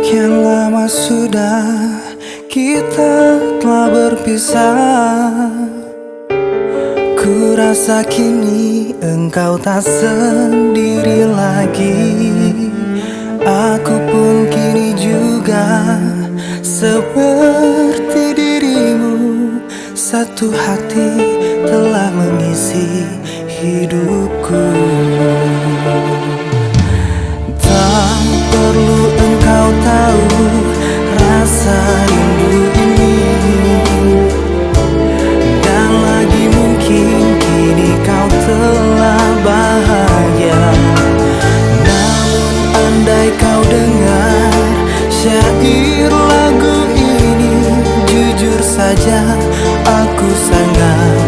Sekian lama sudah kita telah berpisah. Ku rasa kini engkau tak sendiri lagi. Aku pun kini juga seperti dirimu. Satu hati telah mengisi hidupku. Tak perlu engkau tahu rasa rindu ini. Dan lagi mungkin kini kau telah bahagia. Namun andai kau dengar syair lagu ini, jujur saja aku sangat